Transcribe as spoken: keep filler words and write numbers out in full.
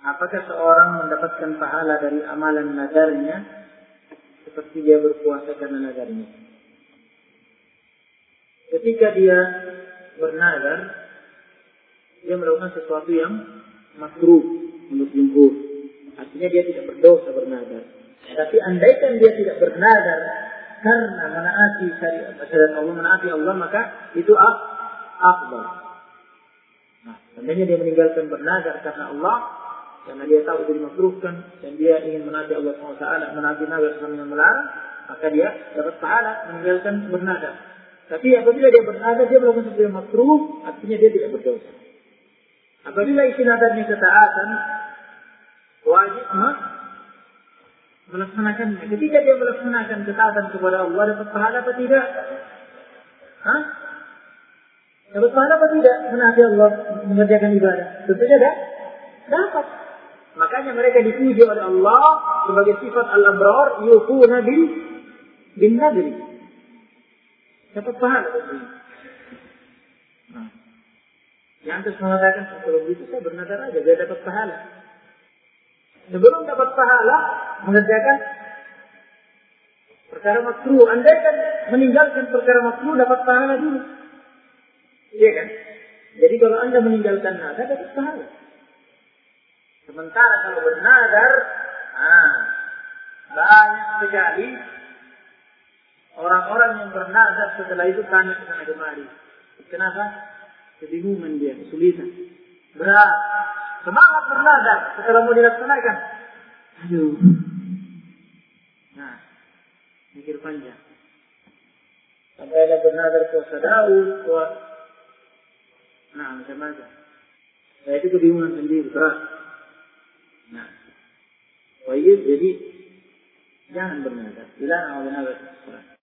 apakah seorang mendapatkan pahala dari amalan nadarnya seperti dia berpuasa karena nadarnya? Ketika dia bernadar, dia melakukan sesuatu yang makruh menurut jumhur. Artinya dia tidak berdosa bernadar. Tapi andaikan dia tidak bernadar karena menaati syariat Allah, menaati Allah, maka itu afdal. Nah, andainya dia meninggalkan bernadar karena Allah, karena dia tahu itu dimakruhkan dan dia ingin menaati Allah subhanahu wa taala, menaati Nabi sallallahu alaihi wasallam yang melarang, maka dia dapat pahala meninggalkan bernadar. Tapi apabila dia bernadar, dia melakukan sesuatu yang makruh, artinya dia tidak berdosa. Apabila isi nadarnya ketaatan, wajib melaksanakannya. Ketika dia melaksanakan ketaatan kepada Allah, dapat pahala apa tidak? Hah? Dapat pahala apa tidak? Menaati Allah, mengerjakan ibadah. Tentu saja dapat. Makanya mereka dipuji oleh Allah sebagai sifat al-abrar, yufuna bil bin nadri. Dapat pahala. Nah, yang terus mengatakan kalau begitu saya bernadar aja, biar dapat pahala. Sebelum dapat pahala mengerjakan perkara makruh, andaikan meninggalkan perkara makruh dapat pahala dulu. Iya kan? Jadi kalau Anda meninggalkan nadar dapat pahala. Sementara kalau bernadar, ah, banyak sekali orang-orang yang bernadar setelah itu tanya ke sana kemari. Kenapa? Kebingungan dia, kesulitan, berat. Semangat bernadar setelah mau dilaksanakan. Aduh. Nah, mikir panjang. Sampai ada bernadar puasa Daud, puasa. Nah, macam-macam. Saya itu kebingungan sendiri, berat. Nah, baik, jadi jangan bernadar. Dilarang oleh Nabi sallallahu alaihi wasallam.